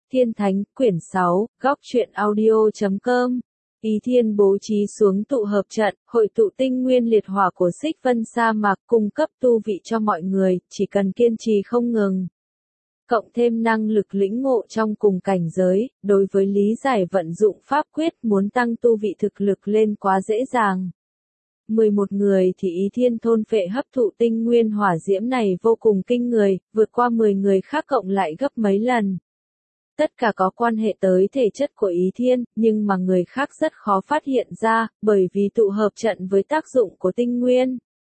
Thiên Thánh, quyển 6, góc truyện audio.com. Ý Thiên bố trí xuống tụ hợp trận, hội tụ tinh nguyên liệt hỏa của Xích Vân sa mạc cung cấp tu vị cho mọi người, chỉ cần kiên trì không ngừng. Cộng thêm năng lực lĩnh ngộ trong cùng cảnh giới, đối với lý giải vận dụng pháp quyết muốn tăng tu vị thực lực lên quá dễ dàng. 11 người thì Ý Thiên thôn phệ hấp thụ tinh nguyên hỏa diễm này vô cùng kinh người, vượt qua 10 người khác cộng lại gấp mấy lần. Tất cả có quan hệ tới thể chất của Ý Thiên, nhưng mà người khác rất khó phát hiện ra, bởi vì tụ hợp trận với tác dụng của tinh nguyên.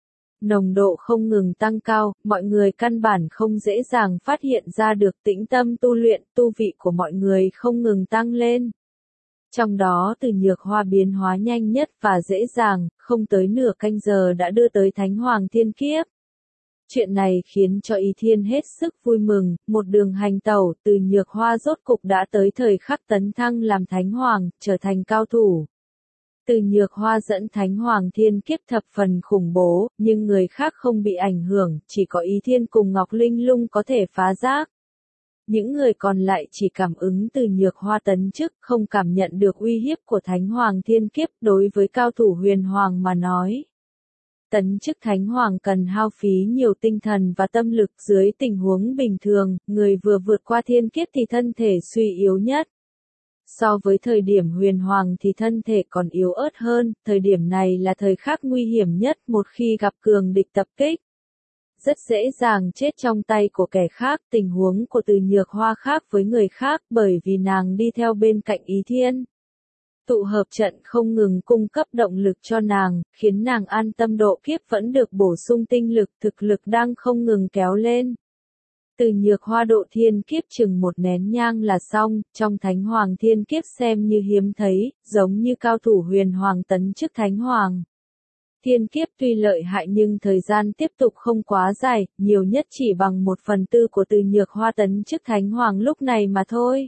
Nồng độ không ngừng tăng cao, mọi người căn bản không dễ dàng phát hiện ra được tĩnh tâm tu luyện, tu vị của mọi người không ngừng tăng lên. Trong đó từ nhược hoa biến hóa nhanh nhất và dễ dàng, không tới nửa canh giờ đã đưa tới Thánh Hoàng Thiên Kiếp. Chuyện này khiến cho Ý Thiên hết sức vui mừng, một đường hành tẩu từ nhược hoa rốt cục đã tới thời khắc tấn thăng làm Thánh Hoàng, trở thành cao thủ. Từ nhược hoa dẫn Thánh Hoàng Thiên Kiếp thập phần khủng bố, nhưng người khác không bị ảnh hưởng, chỉ có Ý Thiên cùng Ngọc Linh Lung có thể phá giác. Những người còn lại chỉ cảm ứng từ nhược hoa tấn chức, không cảm nhận được uy hiếp của Thánh Hoàng Thiên Kiếp đối với cao thủ huyền hoàng mà nói. Tấn chức Thánh Hoàng cần hao phí nhiều tinh thần và tâm lực dưới tình huống bình thường, người vừa vượt qua thiên kiếp thì thân thể suy yếu nhất. So với thời điểm huyền hoàng thì thân thể còn yếu ớt hơn, thời điểm này là thời khắc nguy hiểm nhất một khi gặp cường địch tập kích. Rất dễ dàng chết trong tay của kẻ khác, tình huống của từ nhược hoa khác với người khác bởi vì nàng đi theo bên cạnh Ý Thiên. Tụ hợp trận không ngừng cung cấp động lực cho nàng, khiến nàng an tâm độ kiếp vẫn được bổ sung tinh lực, thực lực đang không ngừng kéo lên. Từ nhược hoa độ thiên kiếp chừng một nén nhang là xong, trong Thánh Hoàng Thiên Kiếp xem như hiếm thấy, giống như cao thủ huyền hoàng tấn chức Thánh Hoàng. Thiên kiếp tuy lợi hại nhưng thời gian tiếp tục không quá dài, nhiều nhất chỉ bằng 1/4 của từ nhược hoa tấn chức Thánh Hoàng lúc này mà thôi.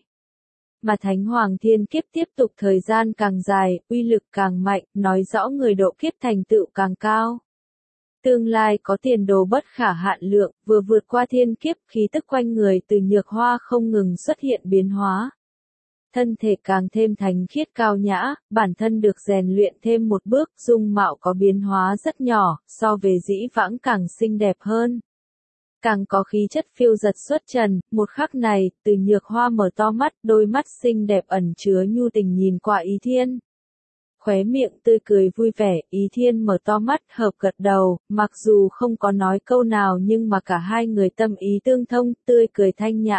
Mà Thánh Hoàng Thiên Kiếp tiếp tục thời gian càng dài, uy lực càng mạnh, nói rõ người độ kiếp thành tựu càng cao. Tương lai có tiền đồ bất khả hạn lượng, vừa vượt qua thiên kiếp, khí tức quanh người từ nhược hoa không ngừng xuất hiện biến hóa. Thân thể càng thêm thánh khiết cao nhã, bản thân được rèn luyện thêm một bước, dung mạo có biến hóa rất nhỏ, so về dĩ vãng càng xinh đẹp hơn. Càng có khí chất phiêu dật xuất trần, một khắc này, từ nhược hoa mở to mắt, đôi mắt xinh đẹp ẩn chứa nhu tình nhìn qua Ý Thiên. Khóe miệng tươi cười vui vẻ, Ý Thiên mở to mắt, hợp gật đầu, mặc dù không có nói câu nào nhưng mà cả hai người tâm ý tương thông, tươi cười thanh nhã.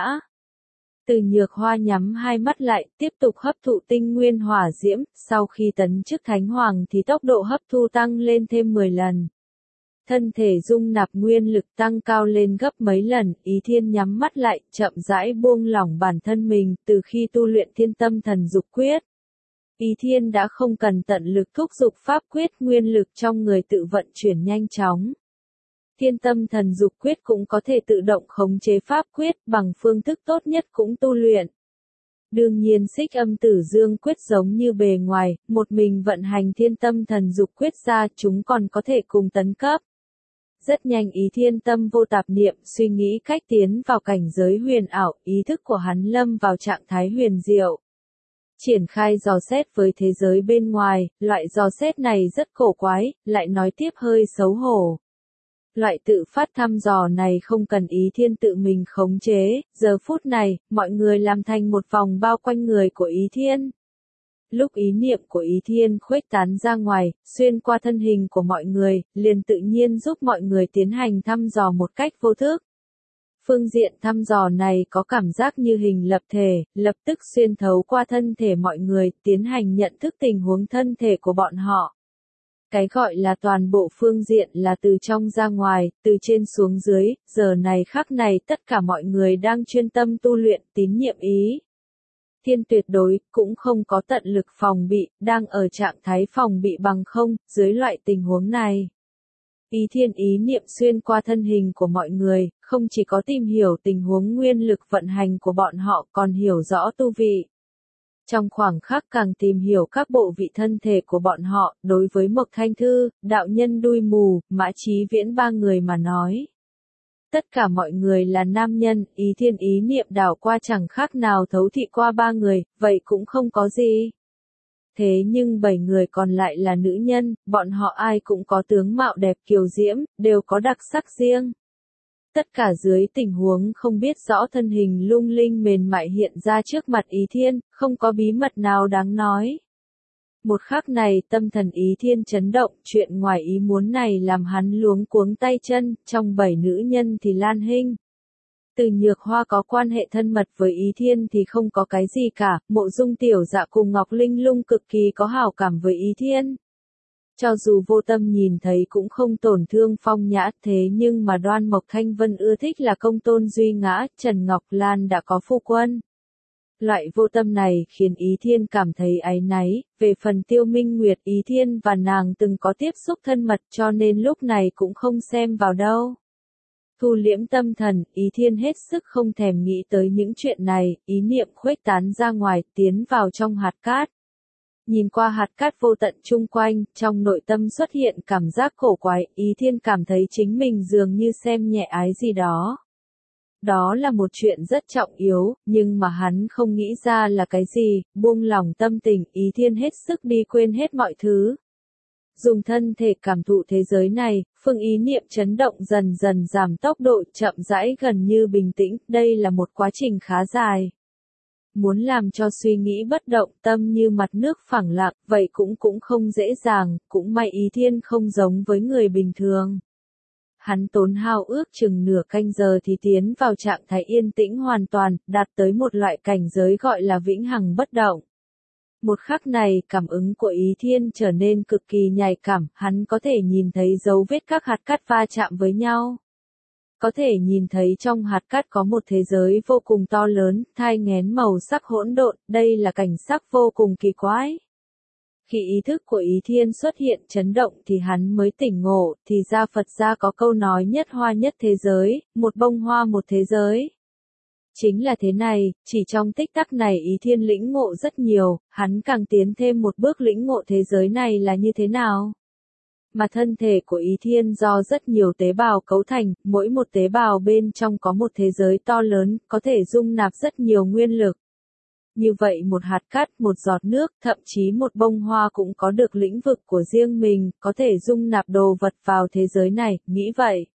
Từ nhược hoa nhắm hai mắt lại, tiếp tục hấp thụ tinh nguyên hỏa diễm, sau khi tấn chức Thánh Hoàng thì tốc độ hấp thu tăng lên thêm 10 lần. Thân thể dung nạp nguyên lực tăng cao lên gấp mấy lần, Ý Thiên nhắm mắt lại, chậm rãi buông lỏng bản thân mình, từ khi tu luyện Thiên Tâm Thần Dục Quyết. Ý Thiên đã không cần tận lực thúc giục pháp quyết, nguyên lực trong người tự vận chuyển nhanh chóng. Thiên Tâm Thần Dục Quyết cũng có thể tự động khống chế pháp quyết, bằng phương thức tốt nhất cũng tu luyện. Đương nhiên Xích Âm Tử Dương Quyết giống như bề ngoài, một mình vận hành Thiên Tâm Thần Dục Quyết ra, chúng còn có thể cùng tấn cấp. Rất nhanh Ý Thiên tâm vô tạp niệm, suy nghĩ cách tiến vào cảnh giới huyền ảo, ý thức của hắn lâm vào trạng thái huyền diệu. Triển khai dò xét với thế giới bên ngoài, loại dò xét này rất cổ quái, lại nói tiếp hơi xấu hổ. Loại tự phát thăm dò này không cần Ý Thiên tự mình khống chế, giờ phút này, mọi người làm thành một vòng bao quanh người của Ý Thiên. Lúc ý niệm của Ý Thiên khuếch tán ra ngoài, xuyên qua thân hình của mọi người, liền tự nhiên giúp mọi người tiến hành thăm dò một cách vô thức. Phương diện thăm dò này có cảm giác như hình lập thể, lập tức xuyên thấu qua thân thể mọi người, tiến hành nhận thức tình huống thân thể của bọn họ. Cái gọi là toàn bộ phương diện là từ trong ra ngoài, từ trên xuống dưới, giờ này khắc này tất cả mọi người đang chuyên tâm tu luyện, tín nhiệm Ý Thiên tuyệt đối, cũng không có tận lực phòng bị, đang ở trạng thái phòng bị bằng không, dưới loại tình huống này. Ý Thiên ý niệm xuyên qua thân hình của mọi người, không chỉ có tìm hiểu tình huống nguyên lực vận hành của bọn họ còn hiểu rõ tu vị. Trong khoảng khắc càng tìm hiểu các bộ vị thân thể của bọn họ, đối với Mộc Thanh Thư, đạo nhân đuôi mù, Mã Chí Viễn ba người mà nói. Tất cả mọi người là nam nhân, Ý Thiên ý niệm đảo qua chẳng khác nào thấu thị qua 3 người, vậy cũng không có gì. Thế nhưng 7 người còn lại là nữ nhân, bọn họ ai cũng có tướng mạo đẹp kiều diễm, đều có đặc sắc riêng. Tất cả dưới tình huống không biết rõ thân hình lung linh mềm mại hiện ra trước mặt Ý Thiên, không có bí mật nào đáng nói. Một khắc này tâm thần Ý Thiên chấn động, chuyện ngoài ý muốn này làm hắn luống cuống tay chân, trong 7 nữ nhân thì Lan Hinh. Từ Nhược Hoa có quan hệ thân mật với Ý Thiên thì không có cái gì cả, Mộ Dung Tiểu Dạ cùng Ngọc Linh Lung cực kỳ có hảo cảm với Ý Thiên. Cho dù vô tâm nhìn thấy cũng không tổn thương Phong Nhã, thế nhưng mà Đoan Mộc Thanh Vân ưa thích là Công Tôn Duy Ngã, Trần Ngọc Lan đã có phu quân. Loại vô tâm này khiến Ý Thiên cảm thấy áy náy, về phần Tiêu Minh Nguyệt Ý Thiên và nàng từng có tiếp xúc thân mật cho nên lúc này cũng không xem vào đâu. Thu liễm tâm thần, Ý Thiên hết sức không thèm nghĩ tới những chuyện này, ý niệm khuếch tán ra ngoài, tiến vào trong hạt cát. Nhìn qua hạt cát vô tận chung quanh, trong nội tâm xuất hiện cảm giác cổ quái, Ý Thiên cảm thấy chính mình dường như xem nhẹ ái gì đó. Đó là một chuyện rất trọng yếu, nhưng mà hắn không nghĩ ra là cái gì, buông lỏng tâm tình, Ý Thiên hết sức đi quên hết mọi thứ. Dùng thân thể cảm thụ thế giới này, phương ý niệm chấn động dần dần giảm tốc độ, chậm rãi gần như bình tĩnh, đây là một quá trình khá dài. Muốn làm cho suy nghĩ bất động, tâm như mặt nước phẳng lặng, vậy cũng không dễ dàng, cũng may Ý Thiên không giống với người bình thường. Hắn tốn hao ước chừng nửa canh giờ thì tiến vào trạng thái yên tĩnh hoàn toàn, đạt tới một loại cảnh giới gọi là vĩnh hằng bất động. Một khắc này, cảm ứng của Ý Thiên trở nên cực kỳ nhạy cảm, hắn có thể nhìn thấy dấu vết các hạt cát va chạm với nhau. Có thể nhìn thấy trong hạt cát có một thế giới vô cùng to lớn, thai nghén màu sắc hỗn độn, đây là cảnh sắc vô cùng kỳ quái. Khi ý thức của Ý Thiên xuất hiện chấn động thì hắn mới tỉnh ngộ, thì ra Phật gia có câu nói nhất hoa nhất thế giới, một bông hoa một thế giới. Chính là thế này, chỉ trong tích tắc này Ý Thiên lĩnh ngộ rất nhiều, hắn càng tiến thêm một bước lĩnh ngộ thế giới này là như thế nào. Mà thân thể của Ý Thiên do rất nhiều tế bào cấu thành, mỗi một tế bào bên trong có một thế giới to lớn, có thể dung nạp rất nhiều nguyên lực. Như vậy một hạt cát, một giọt nước, thậm chí một bông hoa cũng có được lĩnh vực của riêng mình, có thể dung nạp đồ vật vào thế giới này, nghĩ vậy.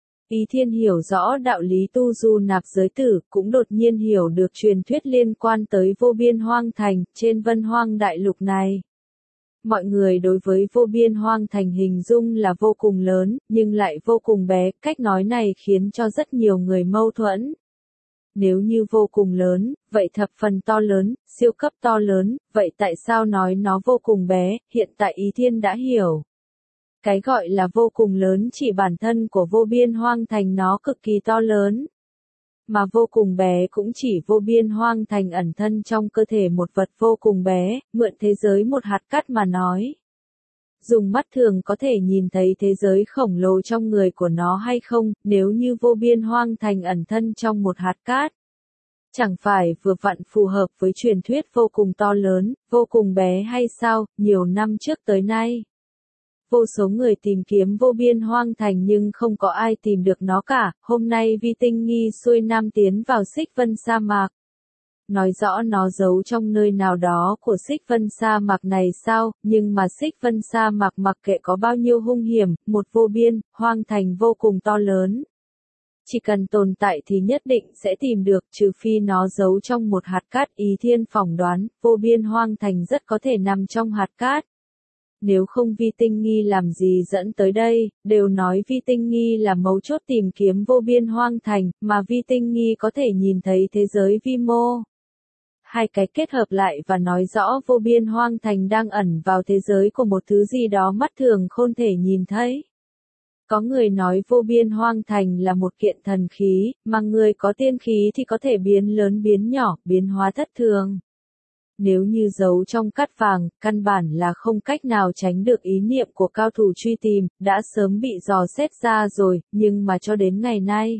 Ý Thiên hiểu rõ đạo lý tu du nạp giới tử, cũng đột nhiên hiểu được truyền thuyết liên quan tới vô biên hoang thành, trên vân hoang đại lục này. Mọi người đối với vô biên hoang thành hình dung là vô cùng lớn, nhưng lại vô cùng bé, cách nói này khiến cho rất nhiều người mâu thuẫn. Nếu như vô cùng lớn, vậy thập phần to lớn, siêu cấp to lớn, vậy tại sao nói nó vô cùng bé, hiện tại Ý Thiên đã hiểu. Cái gọi là vô cùng lớn chỉ bản thân của vô biên hoang thành nó cực kỳ to lớn. Mà vô cùng bé cũng chỉ vô biên hoang thành ẩn thân trong cơ thể một vật vô cùng bé, mượn thế giới một hạt cát mà nói. Dùng mắt thường có thể nhìn thấy thế giới khổng lồ trong người của nó hay không, nếu như vô biên hoang thành ẩn thân trong một hạt cát. Chẳng phải vừa vặn phù hợp với truyền thuyết vô cùng to lớn, vô cùng bé hay sao, nhiều năm trước tới nay. Vô số người tìm kiếm vô biên hoang thành nhưng không có ai tìm được nó cả, hôm nay Vi Tinh Nghi xuôi nam tiến vào Xích Vân sa mạc. Nói rõ nó giấu trong nơi nào đó của Xích Vân sa mạc này sao, nhưng mà Xích Vân sa mạc mặc kệ có bao nhiêu hung hiểm, một vô biên, hoang thành vô cùng to lớn. Chỉ cần tồn tại thì nhất định sẽ tìm được, trừ phi nó giấu trong một hạt cát. Ý Thiên phỏng đoán, vô biên hoang thành rất có thể nằm trong hạt cát. Nếu không Vi Tinh Nghi làm gì dẫn tới đây, đều nói Vi Tinh Nghi là mấu chốt tìm kiếm vô biên hoang thành, mà Vi Tinh Nghi có thể nhìn thấy thế giới vi mô. Hai cái kết hợp lại và nói rõ vô biên hoang thành đang ẩn vào thế giới của một thứ gì đó mắt thường không thể nhìn thấy. Có người nói vô biên hoang thành là một kiện thần khí, mà người có tiên khí thì có thể biến lớn biến nhỏ, biến hóa thất thường. Nếu như giấu trong cát vàng, căn bản là không cách nào tránh được ý niệm của cao thủ truy tìm, đã sớm bị dò xét ra rồi, nhưng mà cho đến ngày nay.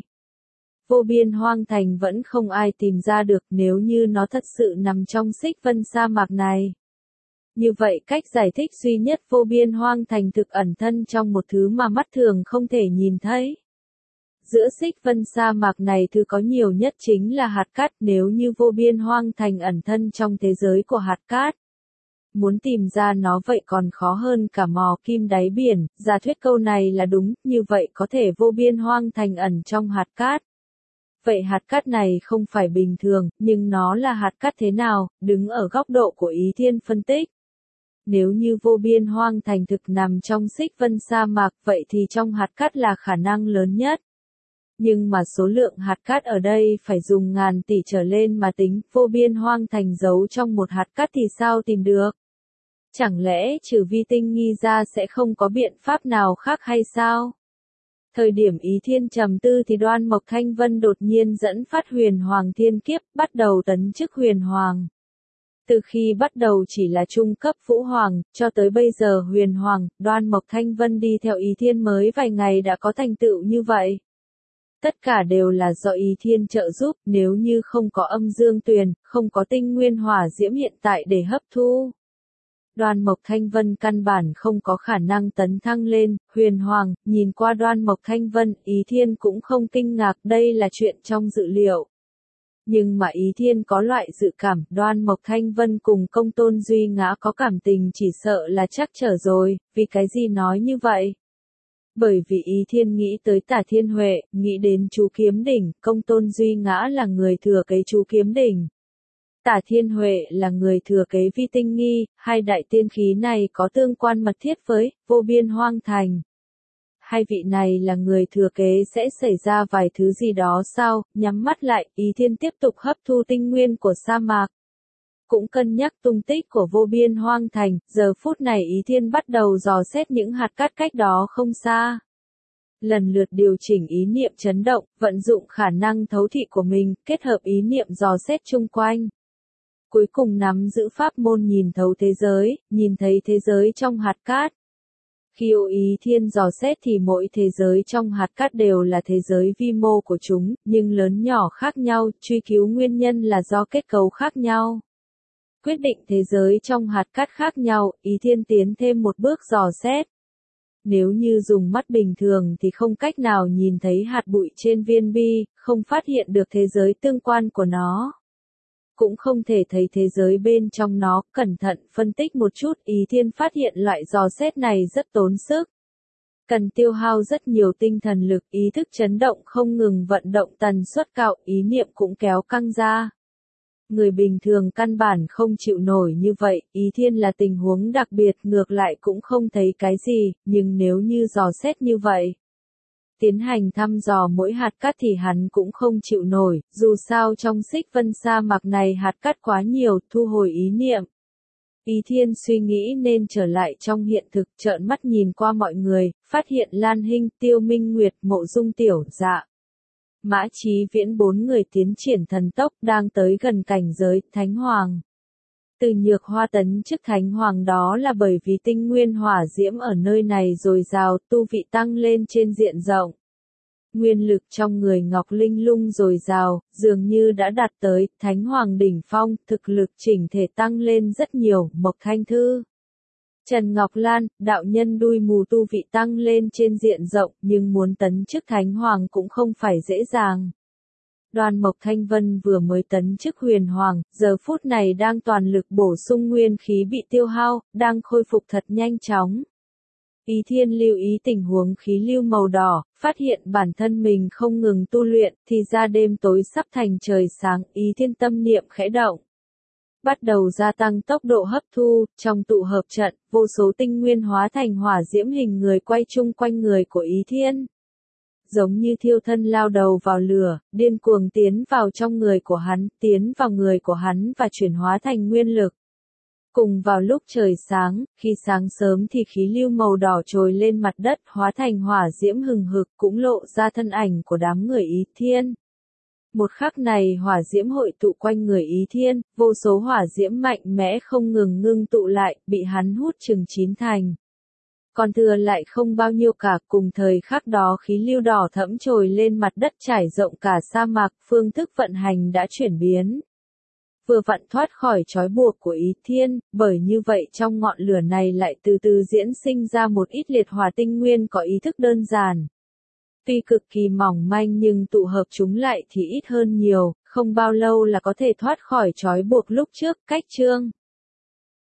Vô biên hoang thành vẫn không ai tìm ra được nếu như nó thật sự nằm trong Xích Vân sa mạc này. Như vậy cách giải thích duy nhất vô biên hoang thành thực ẩn thân trong một thứ mà mắt thường không thể nhìn thấy. giữa xích vân sa mạc này thứ có nhiều nhất chính là hạt cát, nếu như vô biên hoang thành ẩn thân trong thế giới của hạt cát. Muốn tìm ra nó vậy còn khó hơn cả mò kim đáy biển, giả thuyết câu này là đúng, như vậy có thể vô biên hoang thành ẩn trong hạt cát. Vậy hạt cát này không phải bình thường, nhưng nó là hạt cát thế nào, đứng ở góc độ của Ý Thiên phân tích. Nếu như vô biên hoang thành thực nằm trong xích vân sa mạc, vậy thì trong hạt cát là khả năng lớn nhất. Nhưng mà số lượng hạt cát ở đây phải dùng ngàn tỷ trở lên mà tính, vô biên hoang thành giấu trong một hạt cát thì sao tìm được? Chẳng lẽ trừ vi tinh nghi ra sẽ không có biện pháp nào khác hay sao? Thời điểm Ý Thiên trầm tư thì Đoan Mộc Thanh Vân đột nhiên dẫn phát huyền hoàng thiên kiếp, bắt đầu tấn chức huyền hoàng. Từ khi bắt đầu chỉ là trung cấp vũ hoàng, cho tới bây giờ huyền hoàng, Đoan Mộc Thanh Vân đi theo Ý Thiên mới vài ngày đã có thành tựu như vậy. Tất cả đều là do Ý Thiên trợ giúp, nếu như không có âm dương tuyền, không có tinh nguyên hỏa diễm hiện tại để hấp thu. Đoan Mộc Thanh Vân căn bản không có khả năng tấn thăng lên, huyền hoàng, nhìn qua Đoan Mộc Thanh Vân, Ý Thiên cũng không kinh ngạc, đây là chuyện trong dự liệu. Nhưng mà Ý Thiên có loại dự cảm, Đoan Mộc Thanh Vân cùng Công Tôn Duy Ngã có cảm tình chỉ sợ là chắc trở rồi, vì cái gì nói như vậy? Bởi vì Ý Thiên nghĩ tới Tả Thiên Huệ, nghĩ đến chú Kiếm Đỉnh, Công Tôn Duy Ngã là người thừa kế chú Kiếm Đỉnh. Tả Thiên Huệ là người thừa kế Vi Tinh Nghi, hai đại tiên khí này có tương quan mật thiết với vô biên hoang thành. Hai vị này là người thừa kế sẽ xảy ra vài thứ gì đó sao? Nhắm mắt lại, Ý Thiên tiếp tục hấp thu tinh nguyên của sa mạc. Cũng cân nhắc tung tích của vô biên hoang thành, giờ phút này Ý Thiên bắt đầu dò xét những hạt cát cách đó không xa. Lần lượt điều chỉnh ý niệm chấn động, vận dụng khả năng thấu thị của mình, kết hợp ý niệm dò xét chung quanh. Cuối cùng nắm giữ pháp môn nhìn thấu thế giới, nhìn thấy thế giới trong hạt cát. Khi Ý Thiên dò xét thì mỗi thế giới trong hạt cát đều là thế giới vi mô của chúng, nhưng lớn nhỏ khác nhau, truy cứu nguyên nhân là do kết cấu khác nhau. Quyết định thế giới trong hạt cát khác nhau, Ý Thiên tiến thêm một bước dò xét. Nếu như dùng mắt bình thường thì không cách nào nhìn thấy hạt bụi trên viên bi, không phát hiện được thế giới tương quan của nó. Cũng không thể thấy thế giới bên trong nó, cẩn thận phân tích một chút, Ý Thiên phát hiện loại dò xét này rất tốn sức. Cần tiêu hao rất nhiều tinh thần lực, ý thức chấn động không ngừng vận động tần suất cao, ý niệm cũng kéo căng ra. Người bình thường căn bản không chịu nổi như vậy, Ý Thiên là tình huống đặc biệt, ngược lại cũng không thấy cái gì, nhưng nếu như dò xét như vậy. Tiến hành thăm dò mỗi hạt cát thì hắn cũng không chịu nổi, dù sao trong xích vân sa mạc này hạt cát quá nhiều, thu hồi ý niệm. Ý Thiên suy nghĩ nên trở lại trong hiện thực, trợn mắt nhìn qua mọi người, phát hiện Lan Hinh, Tiêu Minh Nguyệt, Mộ Dung Tiểu Dạ. Mã Chí Viễn bốn người tiến triển thần tốc đang tới gần cảnh giới Thánh Hoàng. Từ Nhược Hoa tấn chức Thánh Hoàng đó là bởi vì tinh nguyên hỏa diễm ở nơi này dồi dào, tu vị tăng lên trên diện rộng. Nguyên lực trong người Ngọc Linh Lung dồi dào, dường như đã đạt tới Thánh Hoàng đỉnh phong, thực lực chỉnh thể tăng lên rất nhiều, Mộc Thanh Thư. Trần Ngọc Lan, đạo nhân đuôi mù tu vị tăng lên trên diện rộng, nhưng muốn tấn chức Thánh Hoàng cũng không phải dễ dàng. Đoan Mộc Thanh Vân vừa mới tấn chức huyền hoàng, giờ phút này đang toàn lực bổ sung nguyên khí bị tiêu hao, đang khôi phục thật nhanh chóng. Ý Thiên lưu ý tình huống khí lưu màu đỏ, phát hiện bản thân mình không ngừng tu luyện, thì ra đêm tối sắp thành trời sáng, Ý Thiên tâm niệm khẽ động. Bắt đầu gia tăng tốc độ hấp thu, trong tụ hợp trận, vô số tinh nguyên hóa thành hỏa diễm hình người quay chung quanh người của Ý Thiên. Giống như thiêu thân lao đầu vào lửa, điên cuồng tiến vào trong người của hắn, tiến vào người của hắn và chuyển hóa thành nguyên lực. Cùng vào lúc trời sáng, khi sáng sớm thì khí lưu màu đỏ trồi lên mặt đất hóa thành hỏa diễm hừng hực cũng lộ ra thân ảnh của đám người Ý Thiên. Một khắc này hỏa diễm hội tụ quanh người Ý Thiên, vô số hỏa diễm mạnh mẽ không ngừng ngưng tụ lại, bị hắn hút chừng chín thành. Còn thừa lại không bao nhiêu cả, cùng thời khắc đó khí lưu đỏ thẫm trồi lên mặt đất trải rộng cả sa mạc, phương thức vận hành đã chuyển biến. Vừa vặn thoát khỏi trói buộc của Ý Thiên, bởi như vậy trong ngọn lửa này lại từ từ diễn sinh ra một ít liệt hỏa tinh nguyên có ý thức đơn giản. Tuy cực kỳ mỏng manh nhưng tụ hợp chúng lại thì ít hơn nhiều, không bao lâu là có thể thoát khỏi trói buộc lúc trước. Cách chương